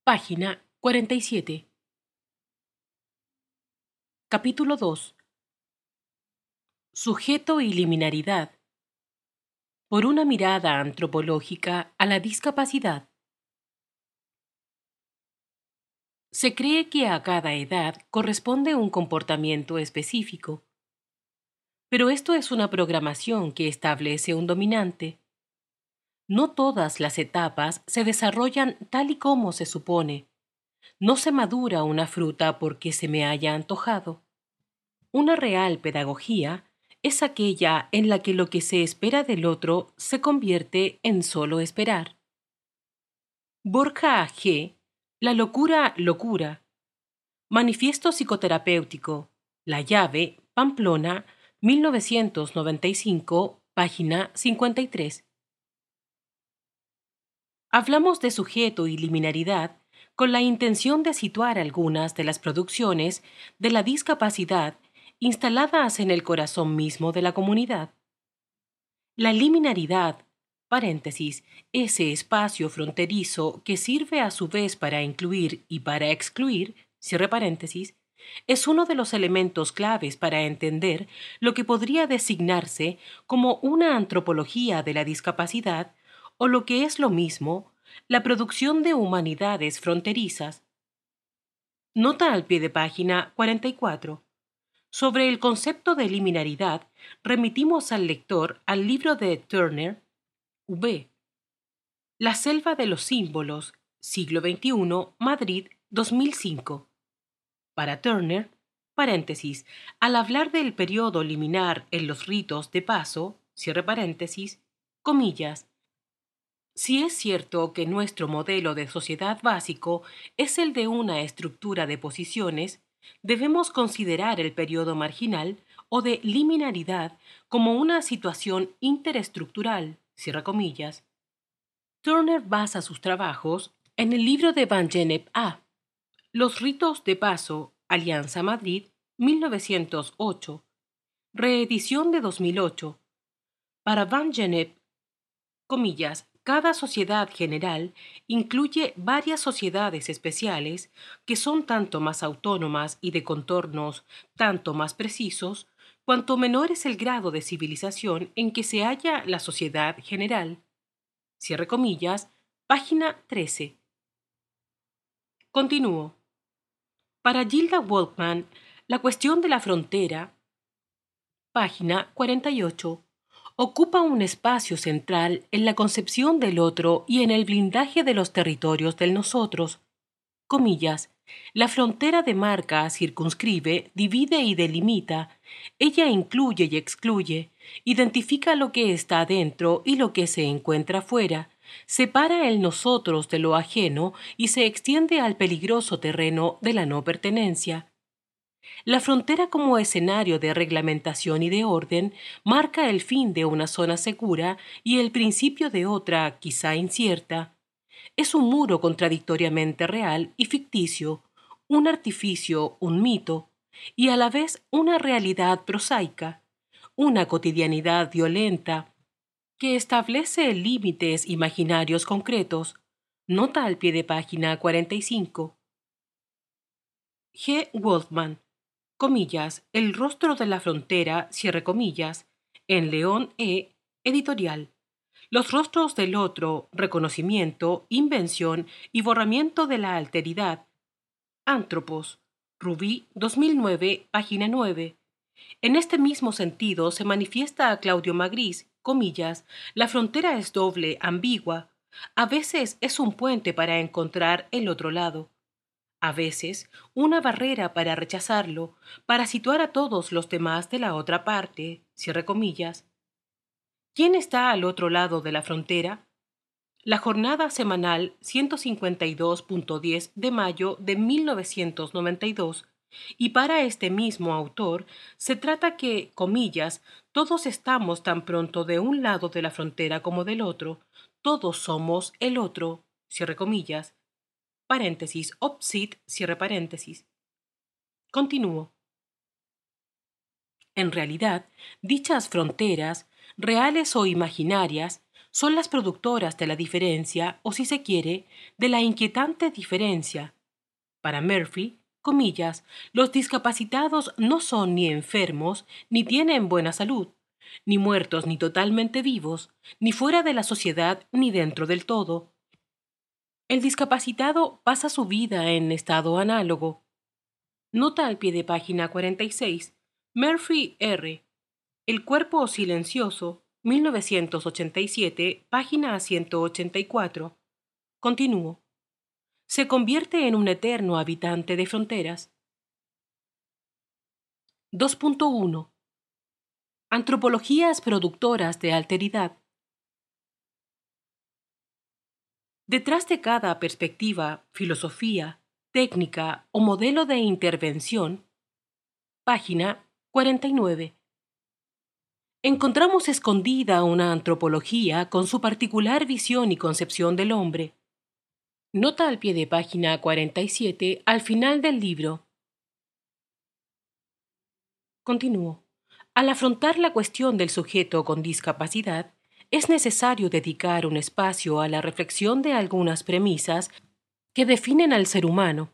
Página 47. Capítulo 2. Sujeto y liminaridad. Por una mirada antropológica a la discapacidad. Se cree que a cada edad corresponde un comportamiento específico, pero esto es una programación que establece un dominante. No todas las etapas se desarrollan tal y como se supone. No se madura una fruta porque se me haya antojado. Una real pedagogía es aquella en la que lo que se espera del otro se convierte en solo esperar. Borja G. La locura, locura. Manifiesto psicoterapéutico. La llave, Pamplona, 1995, página 53. Hablamos de sujeto y liminaridad con la intención de situar algunas de las producciones de la discapacidad instaladas en el corazón mismo de la comunidad. La liminaridad, paréntesis, ese espacio fronterizo que sirve a su vez para incluir y para excluir, cierre paréntesis, es uno de los elementos claves para entender lo que podría designarse como una antropología de la discapacidad o lo que es lo mismo, la producción de humanidades fronterizas. Nota al pie de página 44. Sobre el concepto de liminaridad, remitimos al lector al libro de Turner, V. La selva de los símbolos, siglo XXI, Madrid, 2005. Para Turner, paréntesis, al hablar del periodo liminar en los ritos de paso, cierre paréntesis, comillas, si es cierto que nuestro modelo de sociedad básico es el de una estructura de posiciones, debemos considerar el periodo marginal o de liminaridad como una situación interestructural, cierra comillas. Turner basa sus trabajos en el libro de Van Gennep A. Los ritos de paso, Alianza Madrid, 1908, reedición de 2008. Para Van Gennep, comillas, cada sociedad general incluye varias sociedades especiales que son tanto más autónomas y de contornos tanto más precisos, cuanto menor es el grado de civilización en que se halla la sociedad general. Cierre comillas, página 13. Continúo. Para Gilda Walkman, la cuestión de la frontera, página 48, ocupa un espacio central en la concepción del otro y en el blindaje de los territorios del nosotros. Comillas, la frontera demarca, circunscribe, divide y delimita. Ella incluye y excluye, identifica lo que está dentro y lo que se encuentra fuera, separa el nosotros de lo ajeno y se extiende al peligroso terreno de la no pertenencia. La frontera como escenario de reglamentación y de orden marca el fin de una zona segura y el principio de otra, quizá incierta. Es un muro contradictoriamente real y ficticio, un artificio, un mito, y a la vez una realidad prosaica, una cotidianidad violenta, que establece límites imaginarios concretos. Nota al pie de página 45. G. Wolfman, comillas, El rostro de la frontera, cierre comillas, en León E. Editorial. Los rostros del otro, reconocimiento, invención y borramiento de la alteridad. Antropos. Rubí, 2009, página 9. En este mismo sentido se manifiesta a Claudio Magris, comillas, la frontera es doble, ambigua. A veces es un puente para encontrar el otro lado. A veces una barrera para rechazarlo, para situar a todos los demás de la otra parte, cierre comillas. ¿Quién está al otro lado de la frontera? La jornada semanal 152.10 de mayo de 1992, y para este mismo autor se trata que, comillas, todos estamos tan pronto de un lado de la frontera como del otro, todos somos el otro, cierre comillas, paréntesis, opsit, cierre paréntesis. Continúo. En realidad, dichas fronteras, reales o imaginarias, son las productoras de la diferencia, o si se quiere, de la inquietante diferencia. Para Murphy, comillas, los discapacitados no son ni enfermos, ni tienen buena salud, ni muertos ni totalmente vivos, ni fuera de la sociedad ni dentro del todo. El discapacitado pasa su vida en estado análogo. Nota al pie de página 46. Murphy R. El cuerpo silencioso, 1987, página 184. Continúo. Se convierte en un eterno habitante de fronteras. 2.1. Antropologías productoras de alteridad. Detrás de cada perspectiva, filosofía, técnica o modelo de intervención, página 49. Encontramos escondida una antropología con su particular visión y concepción del hombre. Nota al pie de página 47 al final del libro. Continúo. Al afrontar la cuestión del sujeto con discapacidad, es necesario dedicar un espacio a la reflexión de algunas premisas que definen al ser humano.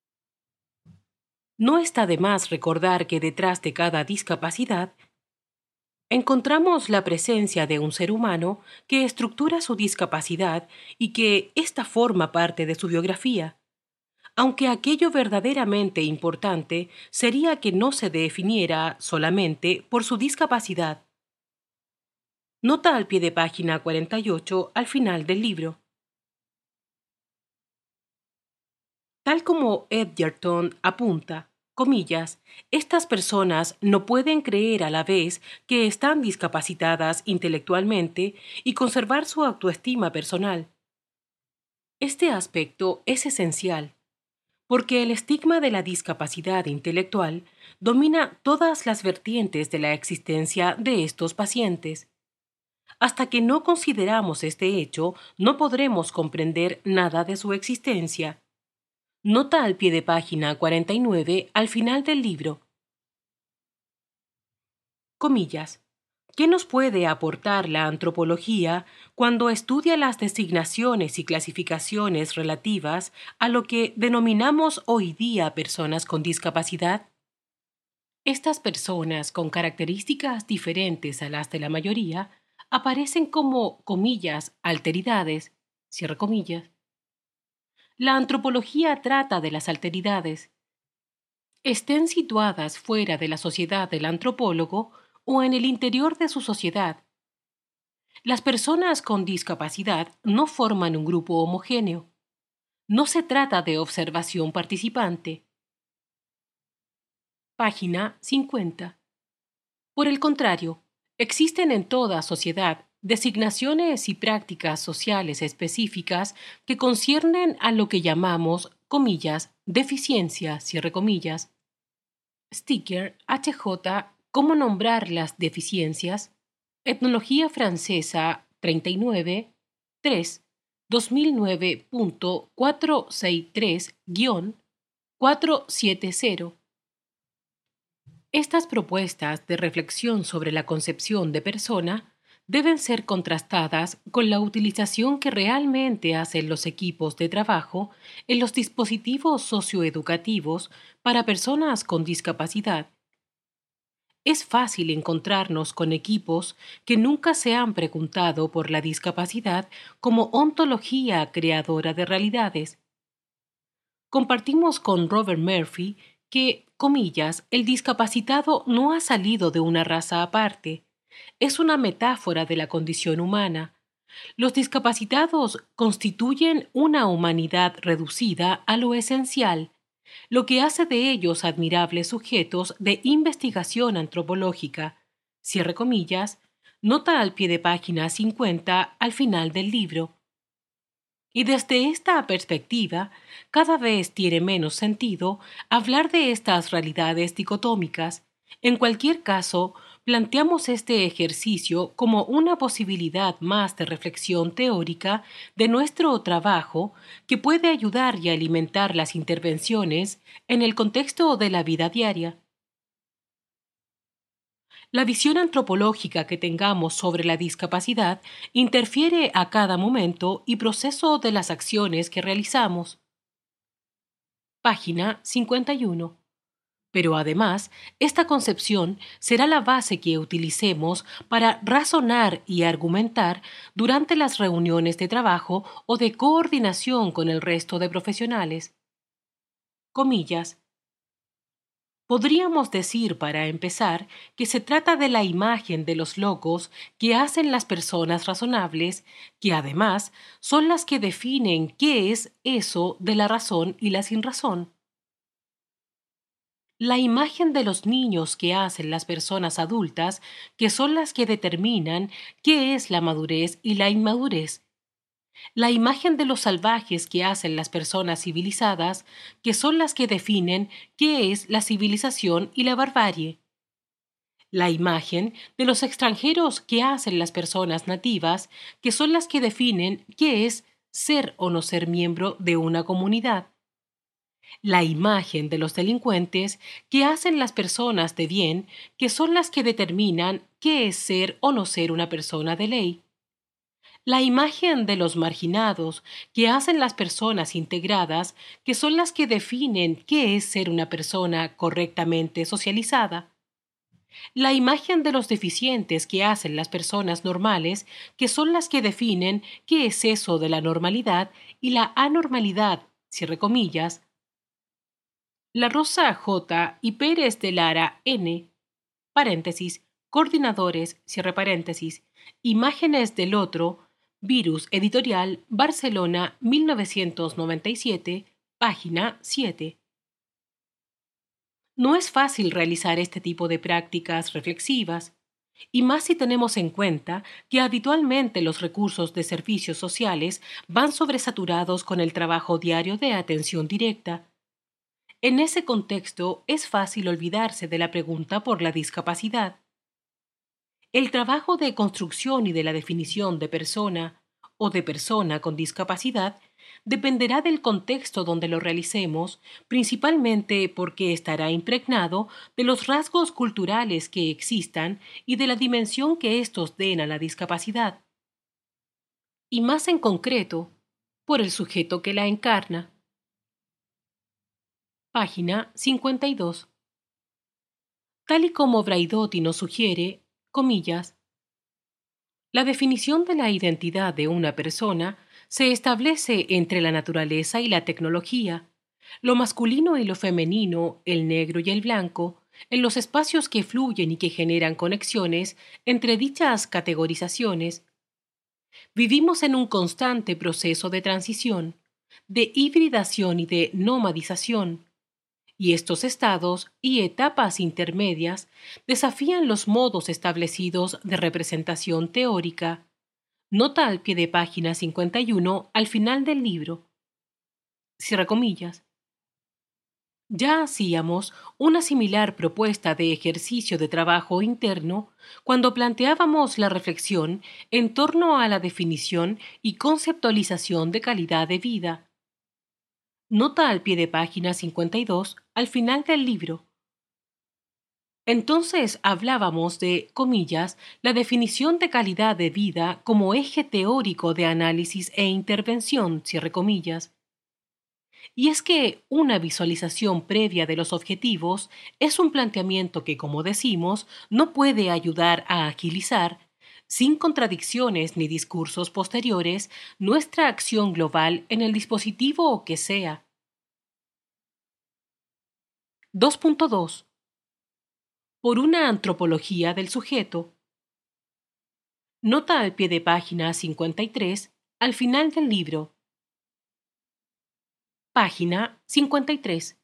No está de más recordar que detrás de cada discapacidad encontramos la presencia de un ser humano que estructura su discapacidad y que ésta forma parte de su biografía, aunque aquello verdaderamente importante sería que no se definiera solamente por su discapacidad. Nota al pie de página 48 al final del libro. Tal como Edgerton apunta, comillas, estas personas no pueden creer a la vez que están discapacitadas intelectualmente y conservar su autoestima personal. Este aspecto es esencial, porque el estigma de la discapacidad intelectual domina todas las vertientes de la existencia de estos pacientes. Hasta que no consideramos este hecho, no podremos comprender nada de su existencia. Nota al pie de página 49 al final del libro. Comillas. ¿Qué nos puede aportar la antropología cuando estudia las designaciones y clasificaciones relativas a lo que denominamos hoy día personas con discapacidad? Estas personas con características diferentes a las de la mayoría aparecen como, comillas, alteridades, cierre comillas. La antropología trata de las alteridades, estén situadas fuera de la sociedad del antropólogo o en el interior de su sociedad. Las personas con discapacidad no forman un grupo homogéneo. No se trata de observación participante. Página 50. Por el contrario, existen en toda sociedad designaciones y prácticas sociales específicas que conciernen a lo que llamamos, comillas, deficiencia, cierre comillas. Sticker, HJ, ¿Cómo nombrar las deficiencias? Etnología francesa 39, 3, 2009.463-470. Estas propuestas de reflexión sobre la concepción de persona deben ser contrastadas con la utilización que realmente hacen los equipos de trabajo en los dispositivos socioeducativos para personas con discapacidad. Es fácil encontrarnos con equipos que nunca se han preguntado por la discapacidad como ontología creadora de realidades. Compartimos con Robert Murphy que, comillas, el discapacitado no ha salido de una raza aparte. Es una metáfora de la condición humana. Los discapacitados constituyen una humanidad reducida a lo esencial, lo que hace de ellos admirables sujetos de investigación antropológica. Cierre comillas, nota al pie de página 50 al final del libro. Y desde esta perspectiva, cada vez tiene menos sentido hablar de estas realidades dicotómicas. En cualquier caso, planteamos este ejercicio como una posibilidad más de reflexión teórica de nuestro trabajo que puede ayudar y alimentar las intervenciones en el contexto de la vida diaria. La visión antropológica que tengamos sobre la discapacidad interfiere a cada momento y proceso de las acciones que realizamos. Página 51. Pero además, esta concepción será la base que utilicemos para razonar y argumentar durante las reuniones de trabajo o de coordinación con el resto de profesionales. Comillas. Podríamos decir, para empezar, que se trata de la imagen de los logos que hacen las personas razonables, que además son las que definen qué es eso de la razón y la sinrazón. La imagen de los niños que hacen las personas adultas, que son las que determinan qué es la madurez y la inmadurez. La imagen de los salvajes que hacen las personas civilizadas, que son las que definen qué es la civilización y la barbarie. La imagen de los extranjeros que hacen las personas nativas, que son las que definen qué es ser o no ser miembro de una comunidad. La imagen de los delincuentes que hacen las personas de bien, que son las que determinan qué es ser o no ser una persona de ley. La imagen de los marginados que hacen las personas integradas, que son las que definen qué es ser una persona correctamente socializada. La imagen de los deficientes que hacen las personas normales, que son las que definen qué es eso de la normalidad y la anormalidad, cierre comillas. La Rosa J. y Pérez de Lara N. paréntesis, coordinadores, cierre paréntesis, imágenes del otro, Virus Editorial, Barcelona, 1997, página 7. No es fácil realizar este tipo de prácticas reflexivas, y más si tenemos en cuenta que habitualmente los recursos de servicios sociales van sobresaturados con el trabajo diario de atención directa. En ese contexto es fácil olvidarse de la pregunta por la discapacidad. El trabajo de construcción y de la definición de persona o de persona con discapacidad dependerá del contexto donde lo realicemos, principalmente porque estará impregnado de los rasgos culturales que existan y de la dimensión que éstos den a la discapacidad, y más en concreto, por el sujeto que la encarna. Página 52. Tal y como Braidotti nos sugiere, comillas, la definición de la identidad de una persona se establece entre la naturaleza y la tecnología, lo masculino y lo femenino, el negro y el blanco, en los espacios que fluyen y que generan conexiones entre dichas categorizaciones. Vivimos en un constante proceso de transición, de hibridación y de nomadización, y estos estados y etapas intermedias desafían los modos establecidos de representación teórica. Nota al pie de página 51 al final del libro. Cierra comillas. Ya hacíamos una similar propuesta de ejercicio de trabajo interno cuando planteábamos la reflexión en torno a la definición y conceptualización de calidad de vida. Nota al pie de página 52 al final del libro. Entonces hablábamos de, comillas, la definición de calidad de vida como eje teórico de análisis e intervención, cierre comillas. Y es que una visualización previa de los objetivos es un planteamiento que, como decimos, no puede ayudar a agilizar, sin contradicciones ni discursos posteriores, nuestra acción global en el dispositivo que sea. 2.2. Por una antropología del sujeto. Nota al pie de página 53, al final del libro. Página 53.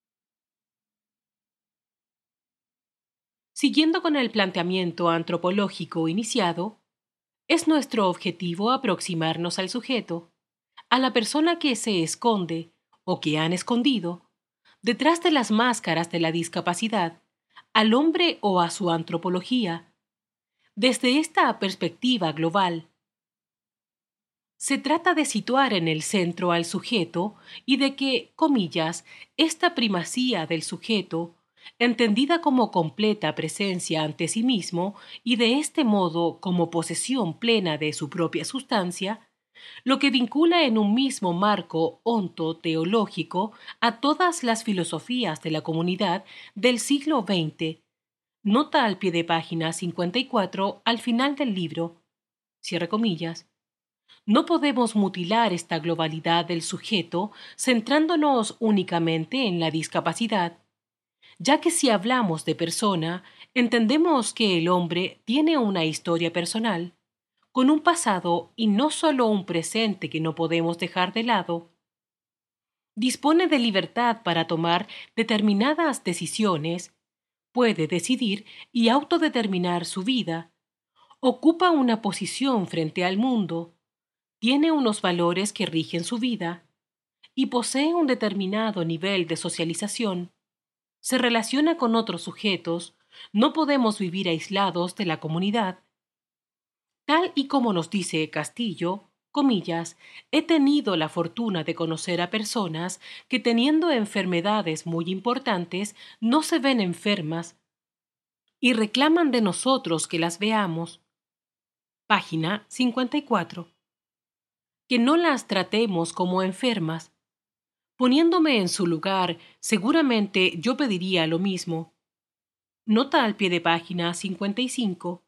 Siguiendo con el planteamiento antropológico iniciado, es nuestro objetivo aproximarnos al sujeto, a la persona que se esconde o que han escondido detrás de las máscaras de la discapacidad, al hombre o a su antropología, desde esta perspectiva global. Se trata de situar en el centro al sujeto y de que, comillas, esta primacía del sujeto entendida como completa presencia ante sí mismo y de este modo como posesión plena de su propia sustancia, lo que vincula en un mismo marco onto-teológico a todas las filosofías de la comunidad del siglo XX. Nota al pie de página 54 al final del libro. Cierre comillas. No podemos mutilar esta globalidad del sujeto centrándonos únicamente en la discapacidad, ya que si hablamos de persona, entendemos que el hombre tiene una historia personal, con un pasado y no solo un presente que no podemos dejar de lado. Dispone de libertad para tomar determinadas decisiones, puede decidir y autodeterminar su vida, ocupa una posición frente al mundo, tiene unos valores que rigen su vida y posee un determinado nivel de socialización. Se relaciona con otros sujetos, no podemos vivir aislados de la comunidad. Tal y como nos dice Castillo, comillas, he tenido la fortuna de conocer a personas que teniendo enfermedades muy importantes no se ven enfermas y reclaman de nosotros que las veamos. Página 54. Que no las tratemos como enfermas. Poniéndome en su lugar, seguramente yo pediría lo mismo. Nota al pie de página 55.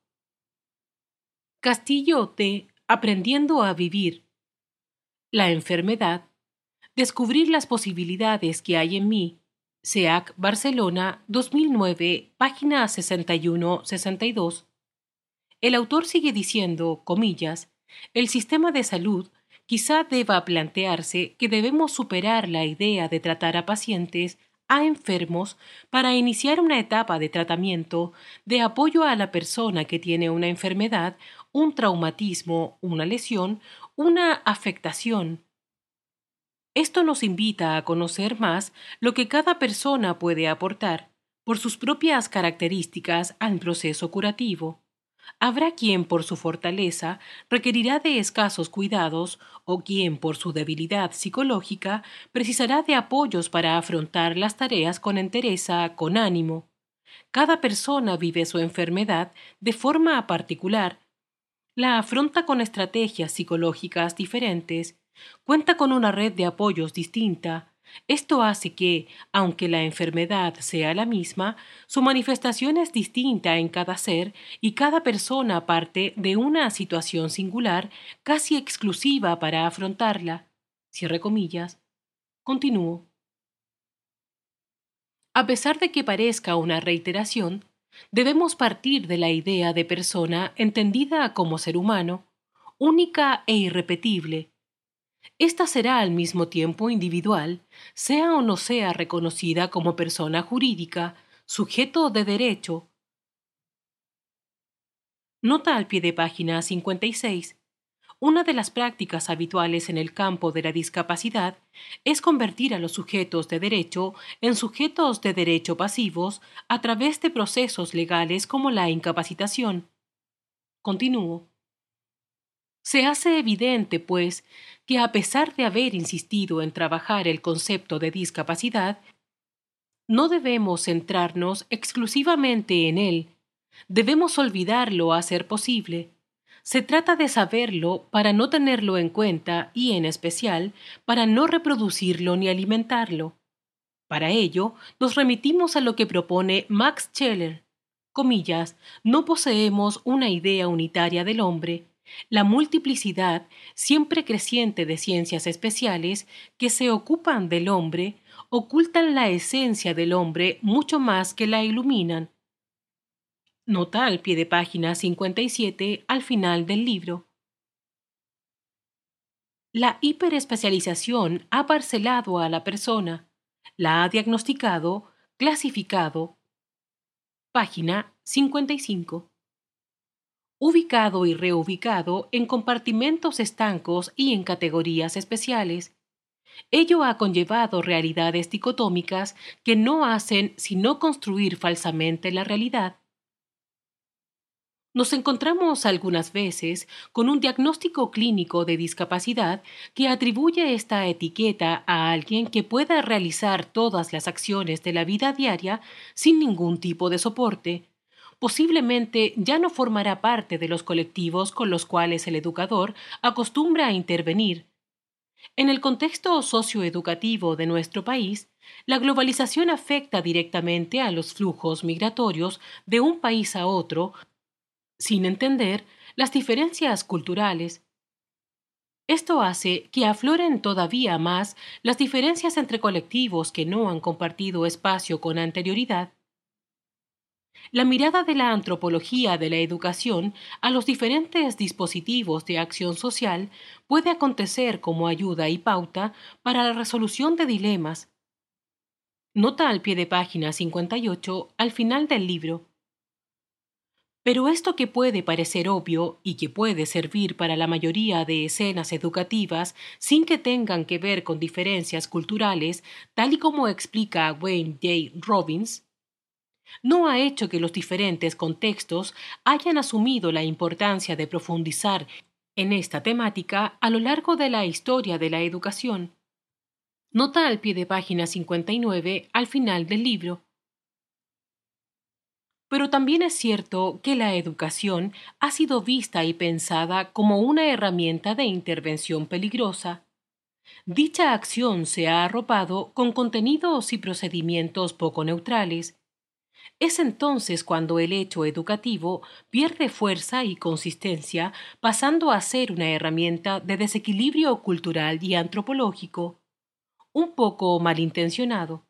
Castillo T. Aprendiendo a vivir. La enfermedad. Descubrir las posibilidades que hay en mí. SEAC Barcelona 2009, página 61-62. El autor sigue diciendo, comillas, el sistema de salud quizá deba plantearse que debemos superar la idea de tratar a pacientes, a enfermos, para iniciar una etapa de tratamiento, de apoyo a la persona que tiene una enfermedad, un traumatismo, una lesión, una afectación. Esto nos invita a conocer más lo que cada persona puede aportar, por sus propias características, al proceso curativo. Habrá quien por su fortaleza requerirá de escasos cuidados o quien por su debilidad psicológica precisará de apoyos para afrontar las tareas con entereza, con ánimo. Cada persona vive su enfermedad de forma particular, la afronta con estrategias psicológicas diferentes, cuenta con una red de apoyos distinta. Esto hace que, aunque la enfermedad sea la misma, su manifestación es distinta en cada ser y cada persona parte de una situación singular, casi exclusiva para afrontarla. Cierre comillas. Continúo. A pesar de que parezca una reiteración, debemos partir de la idea de persona entendida como ser humano, única e irrepetible. Esta será al mismo tiempo individual, sea o no sea reconocida como persona jurídica, sujeto de derecho. Nota al pie de página 56. Una de las prácticas habituales en el campo de la discapacidad es convertir a los sujetos de derecho en sujetos de derecho pasivos a través de procesos legales como la incapacitación. Continúo. Se hace evidente, pues, que a pesar de haber insistido en trabajar el concepto de discapacidad, no debemos centrarnos exclusivamente en él. Debemos olvidarlo a ser posible. Se trata de saberlo para no tenerlo en cuenta y, en especial, para no reproducirlo ni alimentarlo. Para ello, nos remitimos a lo que propone Max Scheler. Comillas, no poseemos una idea unitaria del hombre. La multiplicidad, siempre creciente de ciencias especiales que se ocupan del hombre, ocultan la esencia del hombre mucho más que la iluminan. Nota al pie de página 57 al final del libro. La hiperespecialización ha parcelado a la persona, la ha diagnosticado, clasificado. Página 55. Ubicado y reubicado en compartimentos estancos y en categorías especiales. Ello ha conllevado realidades dicotómicas que no hacen sino construir falsamente la realidad. Nos encontramos algunas veces con un diagnóstico clínico de discapacidad que atribuye esta etiqueta a alguien que pueda realizar todas las acciones de la vida diaria sin ningún tipo de soporte. Posiblemente ya no formará parte de los colectivos con los cuales el educador acostumbra a intervenir. En el contexto socioeducativo de nuestro país, la globalización afecta directamente a los flujos migratorios de un país a otro sin entender las diferencias culturales. Esto hace que afloren todavía más las diferencias entre colectivos que no han compartido espacio con anterioridad. La mirada de la antropología de la educación a los diferentes dispositivos de acción social puede acontecer como ayuda y pauta para la resolución de dilemas. Nota al pie de página 58 al final del libro. Pero esto que puede parecer obvio y que puede servir para la mayoría de escenas educativas sin que tengan que ver con diferencias culturales, tal y como explica Wayne J. Robbins, no ha hecho que los diferentes contextos hayan asumido la importancia de profundizar en esta temática a lo largo de la historia de la educación. Nota al pie de página 59 al final del libro. Pero también es cierto que la educación ha sido vista y pensada como una herramienta de intervención peligrosa. Dicha acción se ha arropado con contenidos y procedimientos poco neutrales. Es entonces cuando el hecho educativo pierde fuerza y consistencia, pasando a ser una herramienta de desequilibrio cultural y antropológico, un poco malintencionado.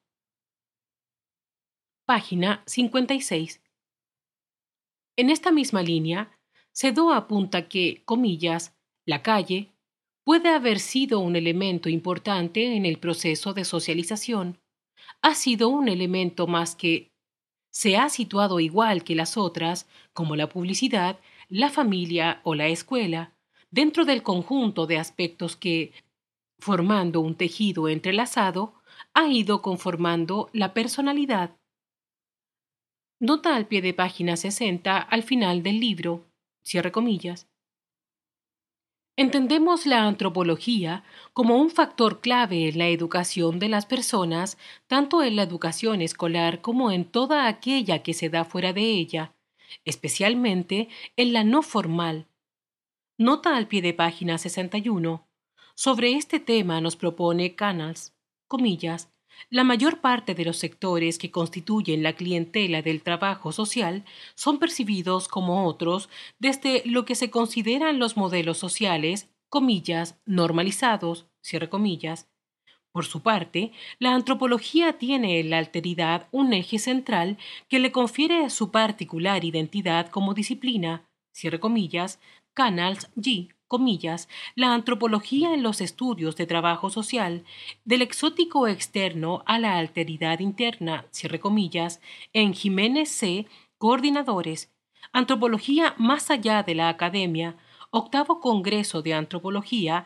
Página 56. En esta misma línea, Sedó apunta que, comillas, la calle puede haber sido un elemento importante en el proceso de socialización. Ha sido un elemento más que se ha situado igual que las otras, como la publicidad, la familia o la escuela, dentro del conjunto de aspectos que, formando un tejido entrelazado, ha ido conformando la personalidad. Nota al pie de página 60 al final del libro, cierre comillas. Entendemos la antropología como un factor clave en la educación de las personas, tanto en la educación escolar como en toda aquella que se da fuera de ella, especialmente en la no formal. Nota al pie de página 61. Sobre este tema nos propone Canals, comillas, la mayor parte de los sectores que constituyen la clientela del trabajo social son percibidos como otros desde lo que se consideran los modelos sociales, comillas, normalizados, cierre comillas. Por su parte, la antropología tiene en la alteridad un eje central que le confiere su particular identidad como disciplina, cierre comillas, Canals G, comillas, la antropología en los estudios de trabajo social, del exótico externo a la alteridad interna, cierre comillas, en Jiménez C, coordinadores, antropología más allá de la academia, octavo Congreso de Antropología,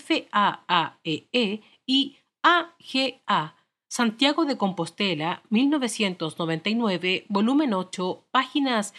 FAAEE y AGA, Santiago de Compostela, 1999, volumen 8, páginas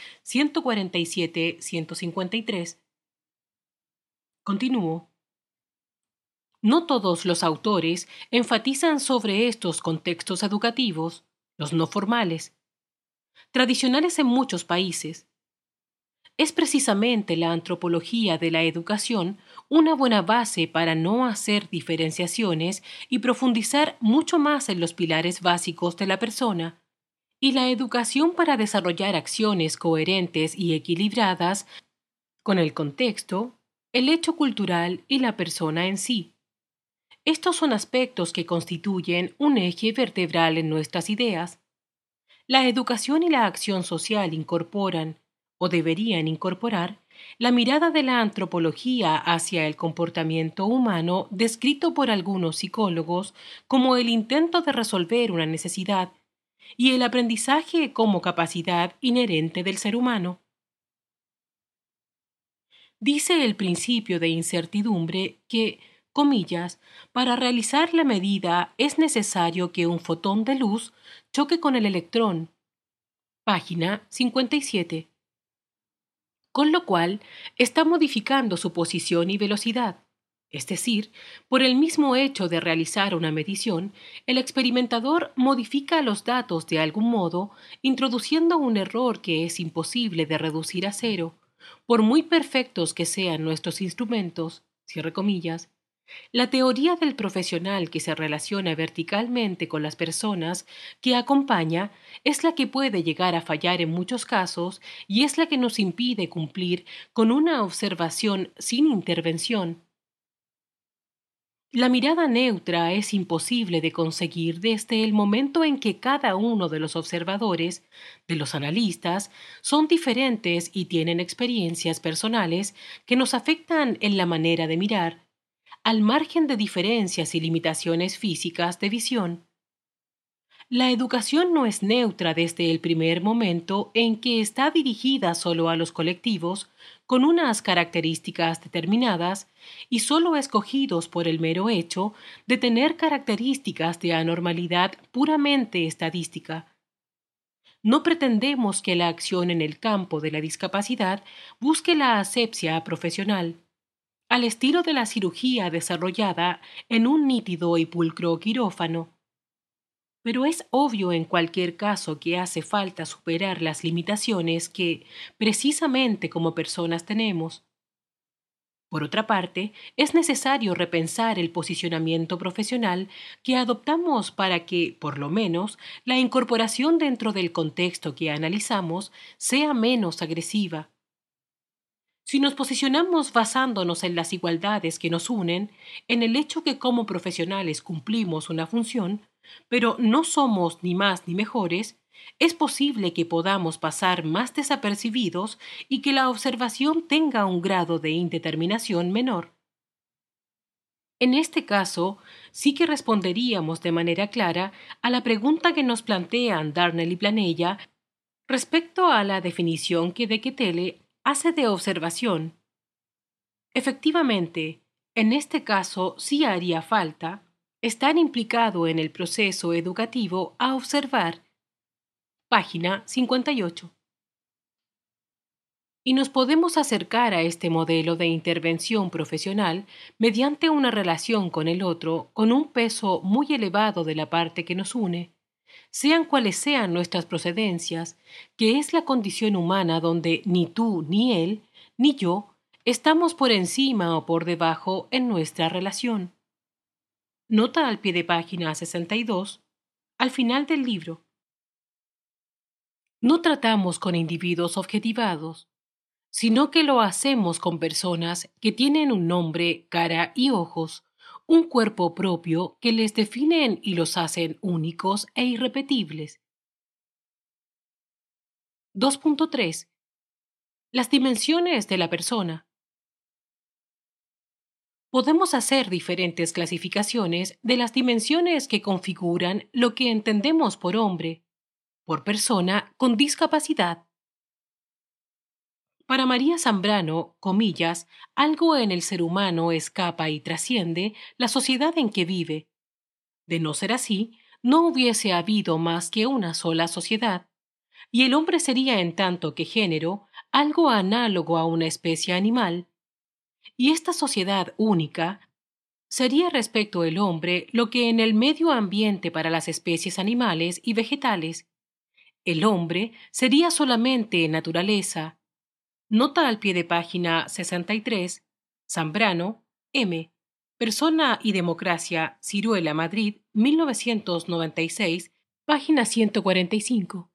147-153. Continúo. No todos los autores enfatizan sobre estos contextos educativos, los no formales, tradicionales en muchos países. Es precisamente la antropología de la educación una buena base para no hacer diferenciaciones y profundizar mucho más en los pilares básicos de la persona, y la educación para desarrollar acciones coherentes y equilibradas con el contexto, el hecho cultural y la persona en sí. Estos son aspectos que constituyen un eje vertebral en nuestras ideas. La educación y la acción social incorporan, o deberían incorporar, la mirada de la antropología hacia el comportamiento humano descrito por algunos psicólogos como el intento de resolver una necesidad y el aprendizaje como capacidad inherente del ser humano. Dice el principio de incertidumbre que, comillas, para realizar la medida es necesario que un fotón de luz choque con el electrón. Página 57. con lo cual está modificando su posición y velocidad. Es decir, por el mismo hecho de realizar una medición, el experimentador modifica los datos de algún modo, introduciendo un error que es imposible de reducir a cero, por muy perfectos que sean nuestros instrumentos, cierre comillas. La teoría del profesional que se relaciona verticalmente con las personas que acompaña es la que puede llegar a fallar en muchos casos y es la que nos impide cumplir con una observación sin intervención. La mirada neutra es imposible de conseguir desde el momento en que cada uno de los observadores, de los analistas, son diferentes y tienen experiencias personales que nos afectan en la manera de mirar, al margen de diferencias y limitaciones físicas de visión. La educación no es neutra desde el primer momento en que está dirigida solo a los colectivos con unas características determinadas y solo escogidos por el mero hecho de tener características de anormalidad puramente estadística. No pretendemos que la acción en el campo de la discapacidad busque la asepsia profesional, al estilo de la cirugía desarrollada en un nítido y pulcro quirófano. Pero es obvio en cualquier caso que hace falta superar las limitaciones que, precisamente como personas, tenemos. Por otra parte, es necesario repensar el posicionamiento profesional que adoptamos para que, por lo menos, la incorporación dentro del contexto que analizamos sea menos agresiva. Si nos posicionamos basándonos en las igualdades que nos unen, en el hecho que como profesionales cumplimos una función, pero no somos ni más ni mejores, es posible que podamos pasar más desapercibidos y que la observación tenga un grado de indeterminación menor. En este caso, sí que responderíamos de manera clara a la pregunta que nos plantean Darnell y Planella respecto a la definición que De Ketele hace de observación. Efectivamente, en este caso sí haría falta estar implicado en el proceso educativo a observar. Página 58. Y nos podemos acercar a este modelo de intervención profesional mediante una relación con el otro con un peso muy elevado de la parte que nos une, sean cuales sean nuestras procedencias, que es la condición humana donde ni tú, ni él, ni yo estamos por encima o por debajo en nuestra relación. Nota al pie de página 62, al final del libro. No tratamos con individuos objetivados, sino que lo hacemos con personas que tienen un nombre, cara y ojos, un cuerpo propio que les definen y los hacen únicos e irrepetibles. 2.3. Las dimensiones de la persona. Podemos hacer diferentes clasificaciones de las dimensiones que configuran lo que entendemos por hombre, por persona con discapacidad. Para María Zambrano, comillas, algo en el ser humano escapa y trasciende la sociedad en que vive. De no ser así, no hubiese habido más que una sola sociedad, y el hombre sería en tanto que género algo análogo a una especie animal, y esta sociedad única sería respecto al hombre lo que en el medio ambiente para las especies animales y vegetales. El hombre sería solamente naturaleza. Nota al pie de página 63, Zambrano, M. Persona y Democracia, Ciruela, Madrid, 1996, página 145.